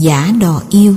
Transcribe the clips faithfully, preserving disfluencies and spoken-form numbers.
Giả đò yêu.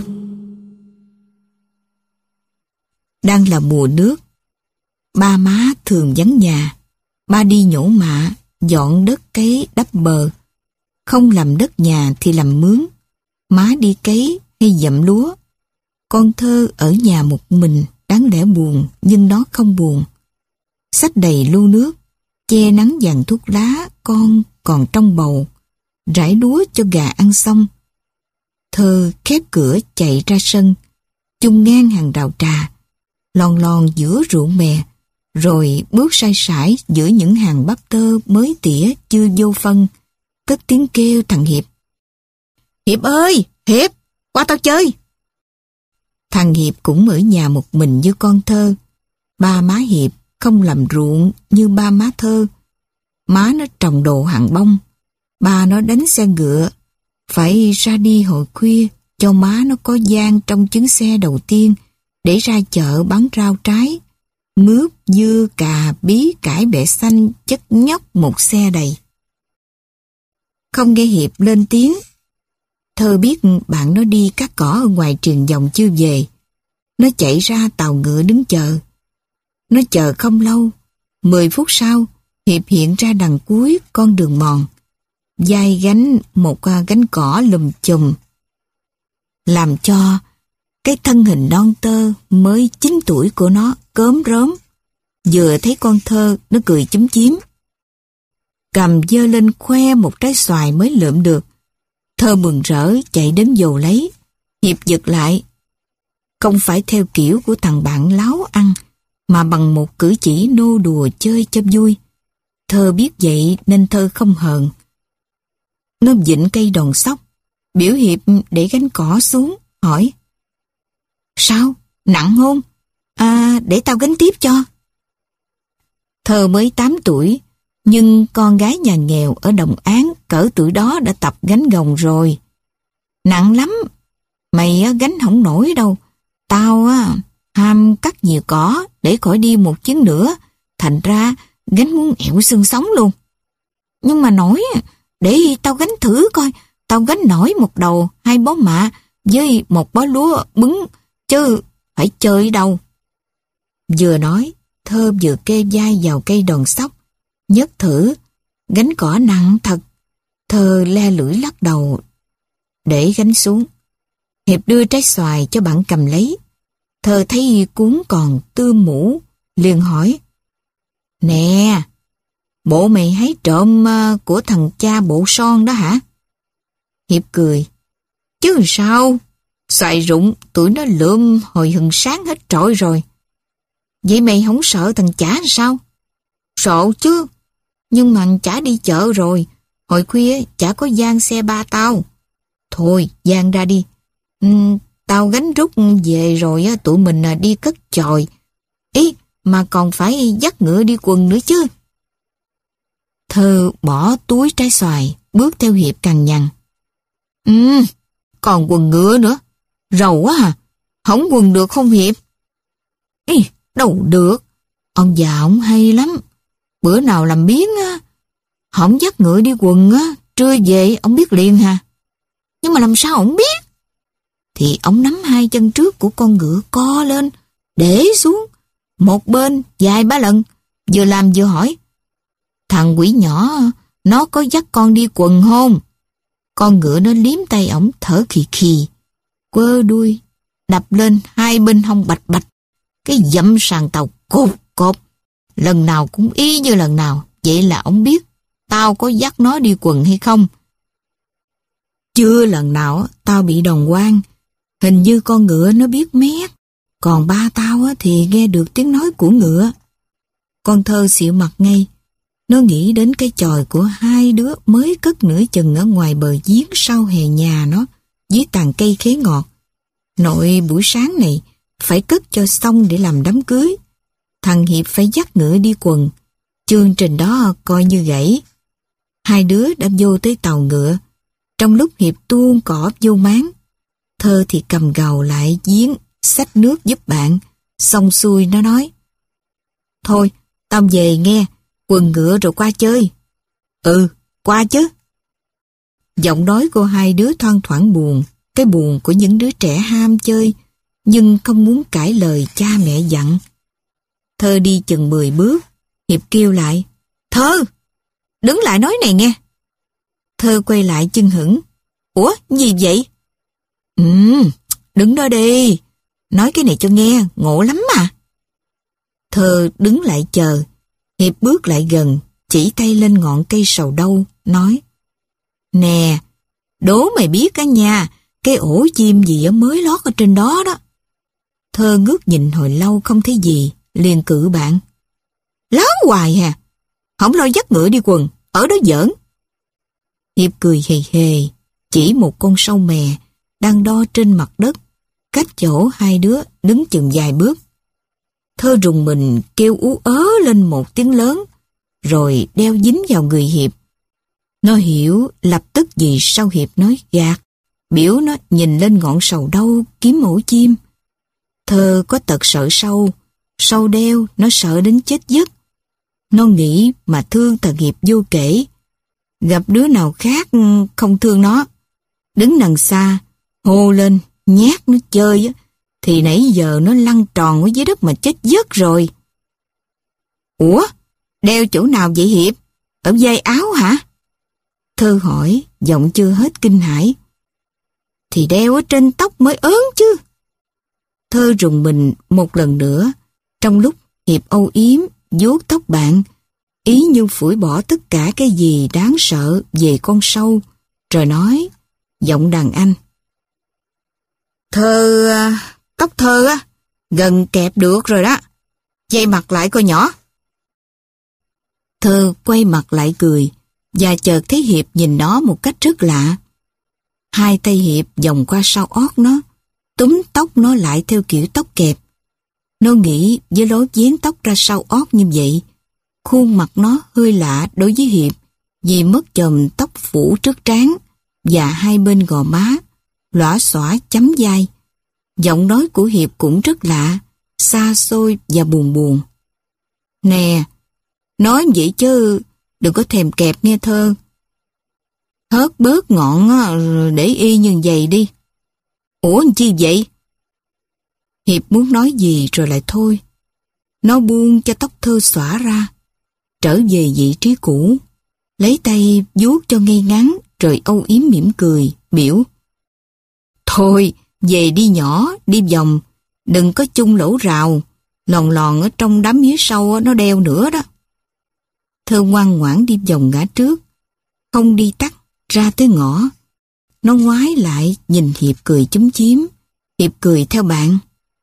Đang là mùa nước. Ba má thường vắng nhà. Ba đi nhổ mạ, dọn đất cấy đắp bờ. Không làm đất nhà thì làm mướn. Má đi cấy hay dặm lúa. Con thơ ở nhà một mình, đáng lẽ buồn, nhưng nó không buồn. Xách đầy lu nước, che nắng vàng thuốc lá, con còn trong bầu. Rải lúa cho gà ăn xong. Thơ khép cửa chạy ra sân, chung ngang hàng đào trà, lon lon giữa ruộng mè, rồi bước sai sải giữa những hàng bắp tơ mới tỉa chưa vô phân, cất tiếng kêu thằng Hiệp. Hiệp ơi, Hiệp, qua tao chơi. Thằng Hiệp cũng ở nhà một mình như con thơ. Ba má Hiệp không làm ruộng như ba má thơ. Má nó trồng đồ hàng bông, ba nó đánh xe ngựa, phải ra đi hồi khuya cho má nó có gian trong chuyến xe đầu tiên để ra chợ bán rau trái, mướp, dưa, cà, bí, cải bẹ xanh chất nhóc một xe đầy. Không nghe Hiệp lên tiếng. Thơ biết bạn nó đi cắt cỏ ở ngoài trường dòng chưa về. Nó chạy ra tàu ngựa đứng chờ. Nó chờ không lâu. Mười phút sau, Hiệp hiện ra đằng cuối con đường mòn. Vai gánh một gánh cỏ lùm chùm, làm cho cái thân hình non tơ mới chín tuổi của nó cớm rớm. Vừa thấy con thơ, nó cười chúm chím. Cầm giơ lên khoe một trái xoài mới lượm được. Thơ mừng rỡ chạy đến dồ lấy. Hiệp giật lại. Không phải theo kiểu của thằng bạn láo ăn, mà bằng một cử chỉ nô đùa chơi cho vui. Thơ biết vậy nên Thơ không hờn. Nó vịn cây đòn sóc, biểu Hiệp để gánh cỏ xuống, hỏi. Sao? Nặng không? À, để tao gánh tiếp cho. Thơ mới tám tuổi, nhưng con gái nhà nghèo ở Đồng Án cỡ tuổi đó đã tập gánh gồng rồi. Nặng lắm, mày gánh không nổi đâu. Tao á, ham cắt nhiều cỏ để khỏi đi một chuyến nữa, thành ra gánh muốn ẹo xương sống luôn. Nhưng mà nổi, để tao gánh thử coi, tao gánh nổi một đầu hai bó mạ với một bó lúa bứng, chứ phải chơi đâu. Vừa nói, Thơ vừa kê vai vào cây đòn sóc, nhấc thử, gánh cỏ nặng thật. Thơ le lưỡi lắc đầu, để gánh xuống. Hiệp đưa trái xoài cho bạn cầm lấy. Thơ thấy cuốn còn tươm mũ, liền hỏi. Nè, bộ mày hái trộm của thằng cha bộ son đó hả? Hiệp cười. Chứ sao? Xoài rụng tụi nó lượm hồi hừng sáng hết trọi rồi. Vậy mày không sợ thằng chả sao? Sợ chứ. Nhưng mà chả đi chợ rồi. Hồi khuya chả có gian xe ba tao. Thôi gian ra đi. Ừ, tao gánh rút về rồi tụi mình đi cất chòi. Ý mà còn phải dắt ngựa đi quần nữa chứ. Thơ bỏ túi trái xoài, bước theo Hiệp cằn nhằn. Ừ, còn quần ngựa nữa. Rầu quá à. Không quần được không Hiệp? Ý, đâu được. Ông già ông hay lắm. Bữa nào làm biếng á, không dắt ngựa đi quần á, trưa về ông biết liền hả? Nhưng mà làm sao ông biết? Thì ông nắm hai chân trước của con ngựa co lên, để xuống, một bên vài ba lần, vừa làm vừa hỏi. Thằng quỷ nhỏ, nó có dắt con đi quần không? Con ngựa nó liếm tay ổng thở khì khì, quơ đuôi, đập lên hai bên hông bạch bạch. Cái dẫm sàn tàu cột cột, lần nào cũng y như lần nào. Vậy là ông biết tao có dắt nó đi quần hay không? Chưa lần nào tao bị đòn quan. Hình như con ngựa nó biết mét. Còn ba tao thì nghe được tiếng nói của ngựa. Con Thơ xịu mặt ngay. Nó nghĩ đến cái chòi của hai đứa mới cất nửa chừng ở ngoài bờ giếng sau hè nhà nó, dưới tàn cây khế ngọt. Nội buổi sáng này phải cất cho xong để làm đám cưới. Thằng Hiệp phải dắt ngựa đi quần. Chương trình đó coi như gãy. Hai đứa đã vô tới tàu ngựa. Trong lúc Hiệp tuôn cỏ vô máng, Thơ thì cầm gầu lại giếng, xách nước giúp bạn. Xong xuôi nó nói. Thôi, tao về nghe, quần ngựa rồi qua chơi. Ừ, qua chứ. Giọng nói của hai đứa thoang thoảng buồn, cái buồn của những đứa trẻ ham chơi, nhưng không muốn cãi lời cha mẹ dặn. Thơ đi chừng mười bước, Hiệp kêu lại, Thơ, đứng lại nói này nghe. Thơ quay lại chưng hửng, Ủa, gì vậy? Ừ, đứng đó đi, nói cái này cho nghe, ngộ lắm mà. Thơ đứng lại chờ, Hiệp bước lại gần, chỉ tay lên ngọn cây sầu đâu, nói, Nè, đố mày biết á nha, cái ổ chim gì mới lót ở trên đó đó. Thơ ngước nhìn hồi lâu không thấy gì, liền cự bạn. Láo hoài hà, không lo dắt ngựa đi quần, ở đó giỡn. Hiệp cười hề hề, chỉ một con sâu mè đang đo trên mặt đất, cách chỗ hai đứa đứng chừng vài bước. Thơ rùng mình kêu ú ớ lên một tiếng lớn, rồi đeo dính vào người Hiệp. Nó hiểu lập tức vì sao Hiệp nói gạt, biểu nó nhìn lên ngọn sầu đâu kiếm ổ chim. Thơ có tật sợ sâu, sâu đeo nó sợ đến chết giấc. Nó nghĩ mà thương thằng Hiệp vô kể. Gặp đứa nào khác không thương nó, đứng đằng xa, hô lên, nhát nó chơi á, thì nãy giờ nó lăn tròn ở dưới đất mà chết giấc rồi. Ủa, đeo chỗ nào vậy Hiệp? Ở vai áo hả? Thơ hỏi, giọng chưa hết kinh hãi. Thì đeo ở trên tóc mới ớn chứ. Thơ rùng mình một lần nữa, trong lúc Hiệp âu yếm, vuốt tóc bạn, ý như phủi bỏ tất cả cái gì đáng sợ về con sâu, rồi nói, giọng đàn anh. Thơ, tóc Thơ á, gần kẹp được rồi đó, dây mặt lại coi nhỏ. Thơ quay mặt lại cười, và chợt thấy Hiệp nhìn nó một cách rất lạ. Hai tay Hiệp vòng qua sau ót nó, túm tóc nó lại theo kiểu tóc kẹp. Nó nghĩ với lối vén tóc ra sau ót như vậy, khuôn mặt nó hơi lạ đối với Hiệp vì mất chòm tóc phủ trước trán và hai bên gò má, lõa xõa chấm vai. Giọng nói của Hiệp cũng rất lạ, xa xôi và buồn buồn. Nè, nói vậy chứ đừng có thèm kẹp nghe Thơ. Hớt bớt ngọn để y như vậy đi. Ủa chi vậy? Hiệp muốn nói gì rồi lại thôi. Nó buông cho tóc Thơ xõa ra, trở về vị trí cũ, lấy tay vuốt cho ngay ngắn, rồi âu yếm mỉm cười, biểu. Thôi, về đi nhỏ, đi vòng, đừng có chung lỗ rào, lòn lòn ở trong đám mía sâu nó đeo nữa đó. Thơ ngoan ngoãn đi vòng ngã trước, không đi tắt, ra tới ngõ. Nó ngoái lại nhìn Hiệp cười chúm chím, Hiệp cười theo bạn.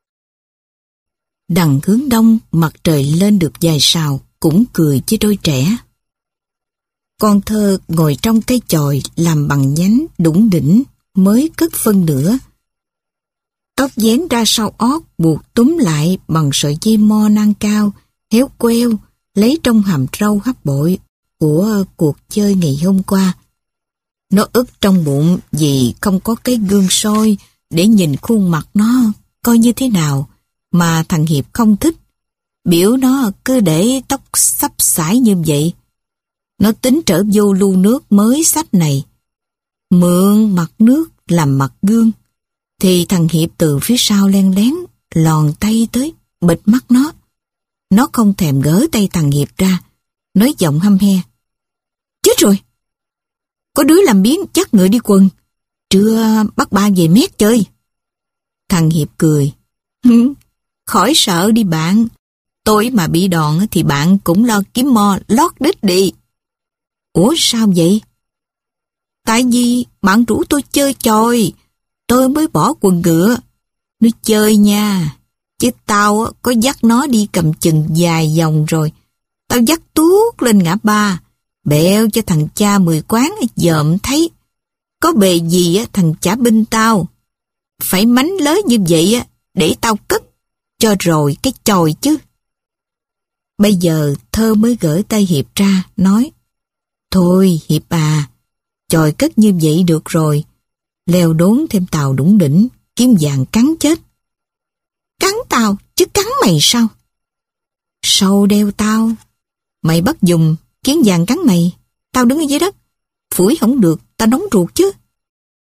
Đằng hướng đông mặt trời lên được vài sào, cũng cười với đôi trẻ. Con Thơ ngồi trong cây chòi làm bằng nhánh đủng đỉnh mới cất phân nữa. Tóc vén ra sau ót buộc túm lại bằng sợi dây mo nang cao, héo queo, lấy trong hàm râu hấp bội của cuộc chơi ngày hôm qua. Nó ức trong bụng vì không có cái gương soi để nhìn khuôn mặt nó coi như thế nào, mà thằng Hiệp không thích. Biểu nó cứ để tóc xấp xải như vậy. Nó tính trở vô lu nước mới sách này, mượn mặt nước làm mặt gương. Thì thằng Hiệp từ phía sau len lén lòn tay tới, bịt mắt nó. Nó không thèm gỡ tay thằng Hiệp ra, nói giọng hăm he. Chết rồi! Có đứa làm biếng chắc ngựa đi quần, trưa bắt ba về mét chơi. Thằng Hiệp cười. Khỏi sợ đi bạn, tôi mà bị đòn thì bạn cũng lo kiếm mo lót đít đi. Ủa sao vậy? Tại vì bạn rủ tôi chơi chòi, tôi mới bỏ quần ngựa. Nó chơi nha, chứ tao có dắt nó đi cầm chừng vài vòng rồi. Tao dắt tuốt lên ngã ba, bẹo cho thằng cha mười quán dòm thấy. Có bề gì thằng chả binh tao. Phải mánh lới như vậy để tao cất cho rồi cái chòi chứ. Bây giờ Thơ mới gỡ tay Hiệp ra, nói. Thôi Hiệp à, chòi cất như vậy được rồi. Leo đốn thêm tàu đủng đỉnh, kiếm vàng cắn chết. Cắn tao chứ cắn mày sao? Sâu đeo tao, mày bắt dùng kiến vàng cắn mày, tao đứng ở dưới đất, phủi không được, tao nóng ruột chứ.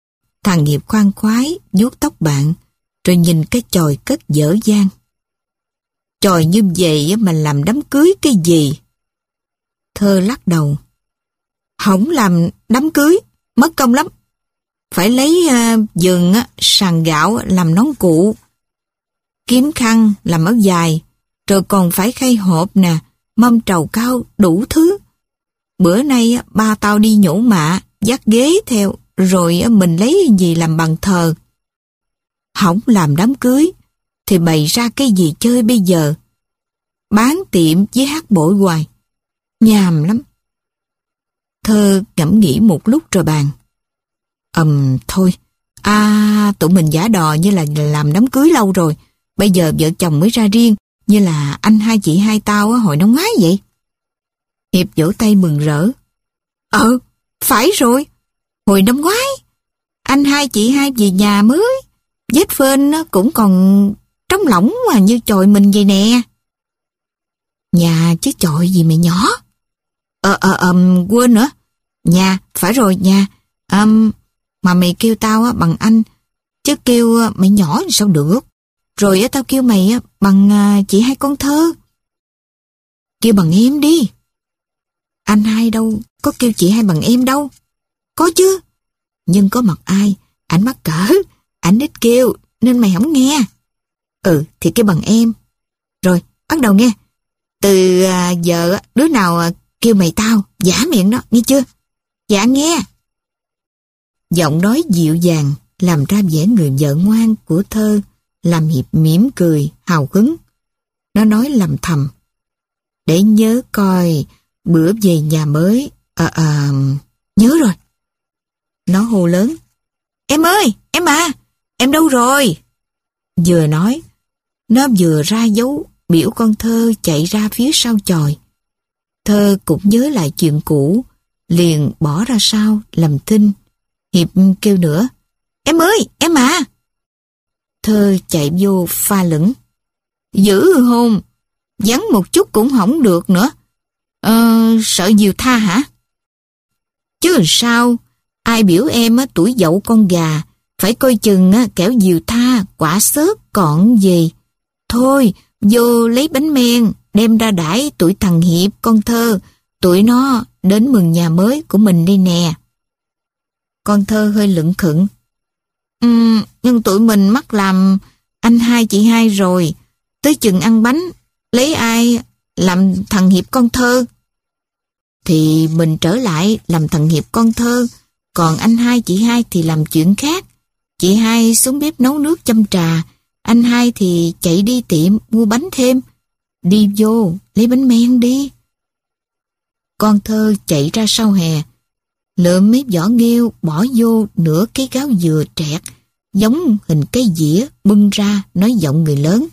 Thằng Hiệp khoan khoái vuốt tóc bạn, rồi nhìn cái chòi cất dở dang. Chòi như vậy mà làm đám cưới cái gì? Thơ lắc đầu. Không làm đám cưới, mất công lắm. Phải lấy uh, vừng, sàn gạo làm nón cụ, kiếm khăn làm áo dài, rồi còn phải khay hộp nè, mâm trầu cao, đủ thứ. Bữa nay ba tao đi nhổ mạ, dắt ghế theo, rồi mình lấy gì làm bàn thờ. Không làm đám cưới, thì bày ra cái gì chơi bây giờ? Bán tiệm với hát bội hoài, nhàm lắm. Thơ ngẫm nghĩ một lúc rồi bàn. Ừm, thôi, à, tụi mình giả đò như là làm đám cưới lâu rồi. Bây giờ vợ chồng mới ra riêng, như là anh hai chị hai tao hồi năm ngoái vậy. Hiệp vỗ tay mừng rỡ. Ờ, phải rồi. Hồi năm ngoái, anh hai chị hai về nhà mới, vết phên cũng còn trống lỏng mà như chòi mình vậy nè. Nhà chứ chòi gì mày nhỏ. Ờ, ờ, ờ, quên nữa. Nhà, phải rồi, nhà. Um, mà mày kêu tao á, bằng anh, chứ kêu mày nhỏ thì sao được. Rồi á, tao kêu mày á, bằng chị hai con Thơ. Kêu bằng em đi. Anh hai đâu, có kêu chị hai bằng em đâu. Có chứ. Nhưng có mặt ai, ảnh mắc cỡ, ảnh ít kêu, nên mày không nghe. Ừ, thì kêu bằng em. Rồi, bắt đầu nghe. Từ à, giờ, đứa nào à, kêu mày tao, giả miệng đó, nghe chưa? Dạ nghe. Giọng nói dịu dàng, làm ra vẻ người vợ ngoan của Thơ, làm Hiệp mỉm cười, hào hứng. Nó nói lầm thầm. Để nhớ coi, bữa về nhà mới, à, à, nhớ rồi. Nó hô lớn. Em ơi, em à, em đâu rồi? Vừa nói, nó vừa ra dấu biểu con Thơ chạy ra phía sau chòi. Thơ cũng nhớ lại chuyện cũ, liền bỏ ra sau, làm thinh. Hiệp kêu nữa. Em ơi, em à. Thơ chạy vô pha lửng. Giữ hôn, vắng một chút cũng không được nữa. Ờ, sợ diều tha hả? Chứ sao, ai biểu em á, tuổi dậu con gà, phải coi chừng á, kẻo diều tha, quả xớt còn gì. Thôi, vô lấy bánh men, đem ra đãi tụi thằng Hiệp, con Thơ, tụi nó đến mừng nhà mới của mình đi nè. Con Thơ hơi lững khựng. Ừ, nhưng tụi mình mắc làm anh hai chị hai rồi, tới chừng ăn bánh, lấy ai làm thằng Hiệp con Thơ? Thì mình trở lại làm thằng Hiệp con Thơ, còn anh hai chị hai thì làm chuyện khác. Chị hai xuống bếp nấu nước châm trà, anh hai thì chạy đi tiệm mua bánh thêm. Đi vô, lấy bánh men đi. Con Thơ chạy ra sau hè, lượm mấy vỏ nghêu bỏ vô nửa cái gáo dừa trẹt, giống hình cây dĩa bưng ra nói giọng người lớn.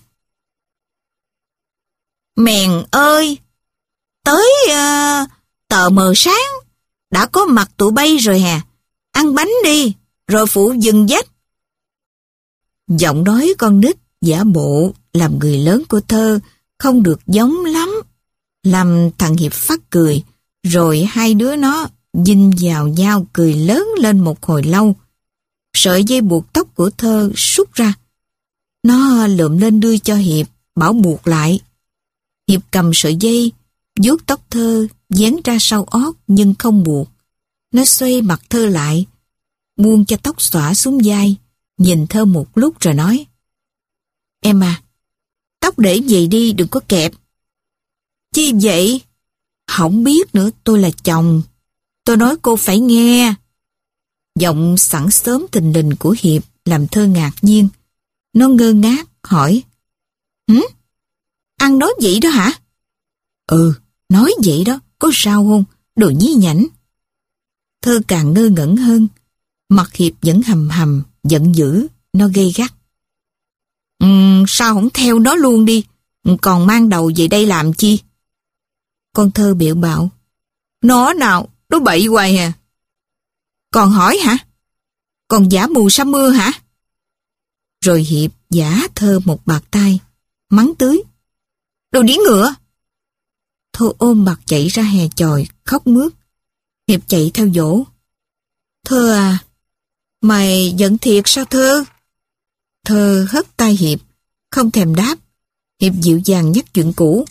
Mèn ơi, tới uh, tờ mờ sáng, đã có mặt tụi bay rồi hà, ăn bánh đi, rồi phụ dừng dách. Giọng nói con nít giả bộ làm người lớn của Thơ không được giống lắm, làm thằng Hiệp phát cười, rồi hai đứa nó dinh vào nhau cười lớn lên một hồi lâu. Sợi dây buộc tóc của Thơ sút ra. Nó lượm lên đưa cho Hiệp, bảo buộc lại. Hiệp cầm sợi dây, vuốt tóc Thơ, dán ra sau ót nhưng không buộc. Nó xoay mặt Thơ lại, buông cho tóc xõa xuống vai, nhìn Thơ một lúc rồi nói. Em à, tóc để vậy đi, đừng có kẹp. Chi vậy? Không biết nữa, tôi là chồng. Tôi nói cô phải nghe. Giọng sẵn sớm thình lình của Hiệp làm Thơ ngạc nhiên. Nó ngơ ngác hỏi. Hử? Ăn nói vậy đó hả? Ừ, nói vậy đó, có sao không? Đồ nhí nhảnh. Thơ càng ngơ ngẩn hơn. Mặt Hiệp vẫn hầm hầm, giận dữ, nó gay gắt. Uhm, sao không theo nó luôn đi, còn mang đầu về đây làm chi? Con Thơ bịu bạo. Nó nào, nó bậy hoài à. Còn hỏi hả? Còn giả mù sa mưa hả? Rồi Hiệp giả Thơ một bạt tay, mắng tưới. Đồ điếng ngựa. Thơ ôm bạt chạy ra hè chòi, khóc mướt. Hiệp chạy theo dỗ. Thơ à, Mày giận thiệt sao Thơ? Thơ hất tay Hiệp, không thèm đáp. Hiệp dịu dàng nhắc chuyện cũ.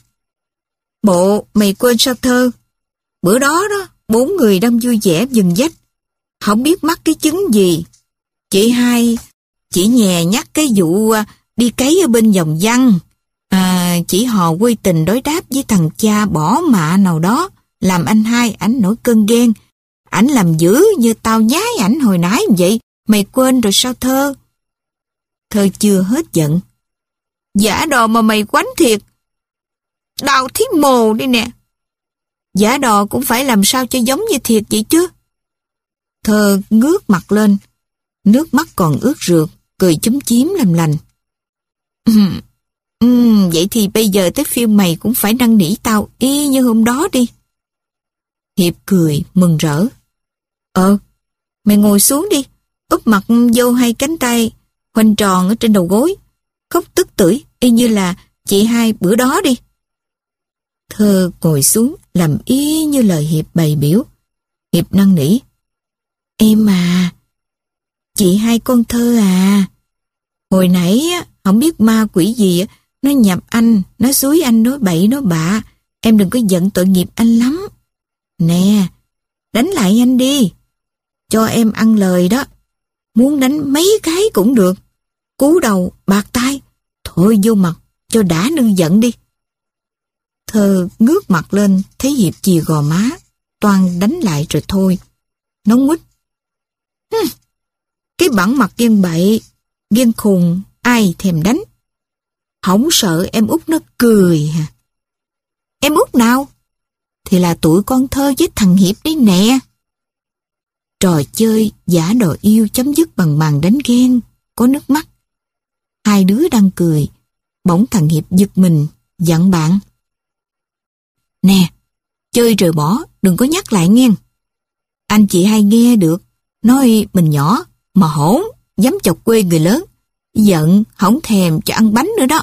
Bộ mày quên sao Thơ? Bữa đó đó, bốn người đang vui vẻ dừng dách. Không biết mắc cái chứng gì. Chị hai chỉ nhè nhắc cái vụ đi cấy ở bên dòng Văn. À, chỉ hò quê tình đối đáp với thằng cha bỏ mạ nào đó. Làm anh hai ảnh nổi cơn ghen. Ảnh làm dữ như tao nhái ảnh hồi nãy vậy. Mày quên rồi sao Thơ? Thơ chưa hết giận. Giả đò mà mày quánh thiệt. Đau thí mồ đi nè. Giả đò cũng phải làm sao cho giống như thiệt vậy chứ. Thơ ngước mặt lên. Nước mắt còn ướt rượt, cười chúm chím làm lành. Uhm, uhm, vậy thì bây giờ tới phiên mày cũng phải năn nỉ tao y như hôm đó đi. Hiệp cười, mừng rỡ. Ờ, mày ngồi xuống đi, úp mặt vô hai cánh tay, khoanh tròn ở trên đầu gối, khóc tức tưởi y như là chị hai bữa đó đi. Thơ ngồi xuống, làm y như lời Hiệp bày biểu. Hiệp năn nỉ. Em à, chị hai con Thơ à, hồi nãy không biết ma quỷ gì, nó nhập anh, nó xúi anh nói bậy nói bạ, em đừng có giận tội nghiệp anh lắm. Nè, đánh lại anh đi, cho em ăn lời đó, muốn đánh mấy cái cũng được, cú đầu, bạc tai, thôi vô mặt, cho đã nương giận đi. Thơ ngước mặt lên, thấy Hiệp chìa gò má, toan đánh lại rồi thôi. Nó nguýt. Hừm, cái bản mặt ghen bậy, ghen khùng, ai thèm đánh. Không sợ em út nó cười hả? Em út nào? Thì là tụi con Thơ với thằng Hiệp đấy nè. Trò chơi giả đò yêu chấm dứt bằng màn đánh ghen, có nước mắt. Hai đứa đang cười, bỗng thằng Hiệp giật mình, dặn bạn. Nè, chơi rồi bỏ, đừng có nhắc lại nghe. Anh chị hai nghe được, nói mình nhỏ, mà hỗn, dám chọc quê người lớn. Giận, không thèm cho ăn bánh nữa đó.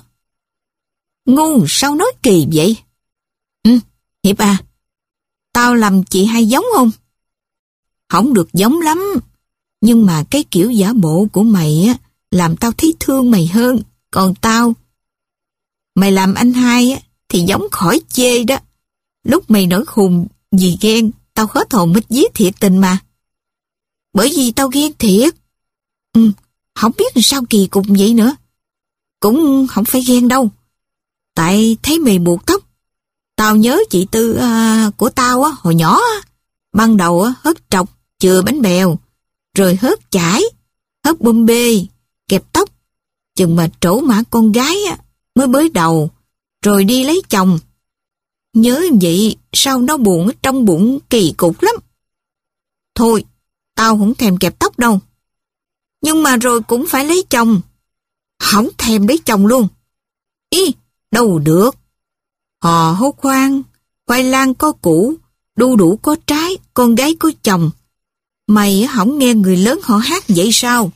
Ngu sao nói kỳ vậy? Ừ, Hiệp à, tao làm chị hai giống không? Không được giống lắm, nhưng mà cái kiểu giả bộ của mày á, làm tao thấy thương mày hơn. Còn tao, mày làm anh hai á, thì giống khỏi chê đó. Lúc mày nổi khùng vì ghen, tao hết hồn mít vía thiệt tình mà. Bởi vì tao ghen thiệt. Ừ, không biết sao kỳ cục vậy nữa. Cũng không phải ghen đâu. Tại thấy mày buộc tóc. Tao nhớ chị Tư à, của tao á, hồi nhỏ á. Ban đầu á, hớt trọc, chừa bánh bèo. Rồi hớt chải, hớt bôm bê, kẹp tóc. Chừng mà trổ mã con gái á, mới bới đầu. Rồi đi lấy chồng. Nhớ vậy, sao nó buồn ở trong bụng kỳ cục lắm. Thôi, tao không thèm kẹp tóc đâu. Nhưng mà rồi cũng phải lấy chồng. Không thèm lấy chồng luôn. Ý, đâu được. Hò hô khoan, khoai lang có củ, đu đủ có trái, con gái có chồng. Mày không nghe người lớn họ hát vậy sao?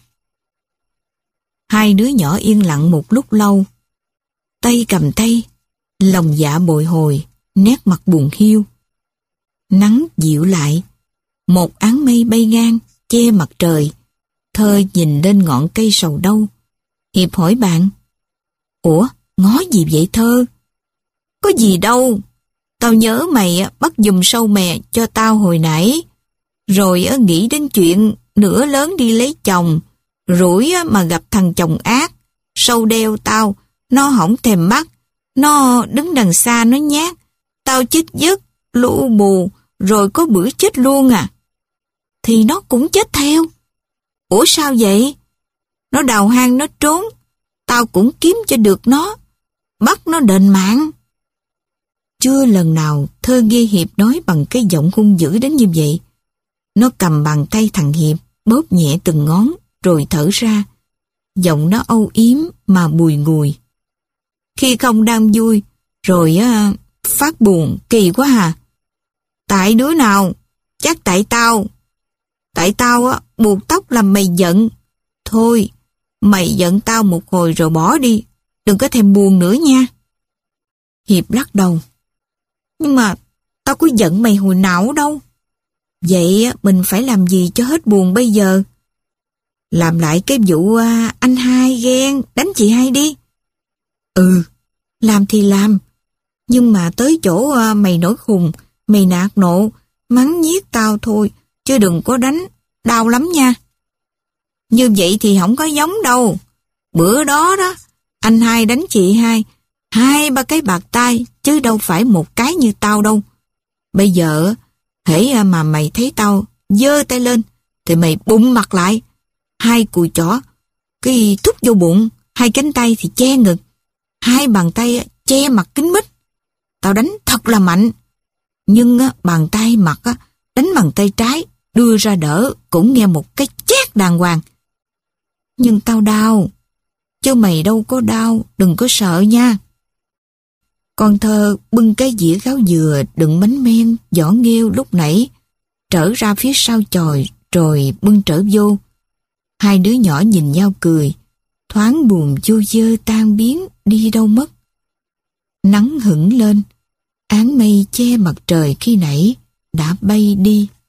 Hai đứa nhỏ yên lặng một lúc lâu. Tay cầm tay, lòng dạ bồi hồi, nét mặt buồn hiu. Nắng dịu lại, một áng mây bay ngang, che mặt trời. Thơ nhìn lên ngọn cây sầu đâu. Hiệp hỏi bạn. Ủa, ngó gì vậy Thơ? Có gì đâu. Tao nhớ mày bắt giùm sâu mè cho tao hồi nãy. Rồi nghĩ đến chuyện nửa lớn đi lấy chồng. Rủi mà gặp thằng chồng ác. Sâu đeo tao, nó không thèm bắt. Nó đứng đằng xa nó nhát. Tao chết giấc, lũ bù, rồi có bữa chết luôn à. Thì nó cũng chết theo. Ủa sao vậy? Nó đào hang nó trốn. Tao cũng kiếm cho được nó. Bắt nó đền mạng. Chưa lần nào Thơ nghe Hiệp nói bằng cái giọng hung dữ đến như vậy. Nó cầm bàn tay thằng Hiệp, bóp nhẹ từng ngón, rồi thở ra. Giọng nó âu yếm mà bùi ngùi. Khi không đang vui, rồi á, phát buồn, kỳ quá hà. Tại đứa nào? Chắc tại tao. Tại tao á, buộc tóc làm mày giận. Thôi, mày giận tao một hồi rồi bỏ đi. Đừng có thèm buồn nữa nha. Hiệp lắc đầu. Nhưng mà tao có giận mày hồi nào đâu. Vậy mình phải làm gì cho hết buồn bây giờ? Làm lại cái vụ à, anh hai ghen đánh chị hai đi. Ừ, làm thì làm. Nhưng mà tới chỗ à, mày nổi khùng, mày nạt nộ, mắng nhiếc tao thôi, chứ đừng có đánh, đau lắm nha. Như vậy thì không có giống đâu. Bữa đó đó, anh hai đánh chị hai, hai ba cái bạc tay, chứ đâu phải một cái như tao đâu. Bây giờ, hễ mà mày thấy tao giơ tay lên, thì mày bụng mặt lại, hai cùi chỏ, cái thúc vô bụng, hai cánh tay thì che ngực, hai bàn tay che mặt kín mít. Tao đánh thật là mạnh, nhưng á, bàn tay mặt á, đánh bằng tay trái, đưa ra đỡ cũng nghe một cái chét đàng hoàng. Nhưng tao đau, chứ mày đâu có đau, đừng có sợ nha. Con Thơ bưng cái dĩa gáo dừa đựng bánh men, vỏ nghêu lúc nãy, trở ra phía sau chòi rồi bưng trở vô. Hai đứa nhỏ nhìn nhau cười, thoáng buồn vô vơ tan biến đi đâu mất. Nắng hửng lên, áng mây che mặt trời khi nãy đã bay đi.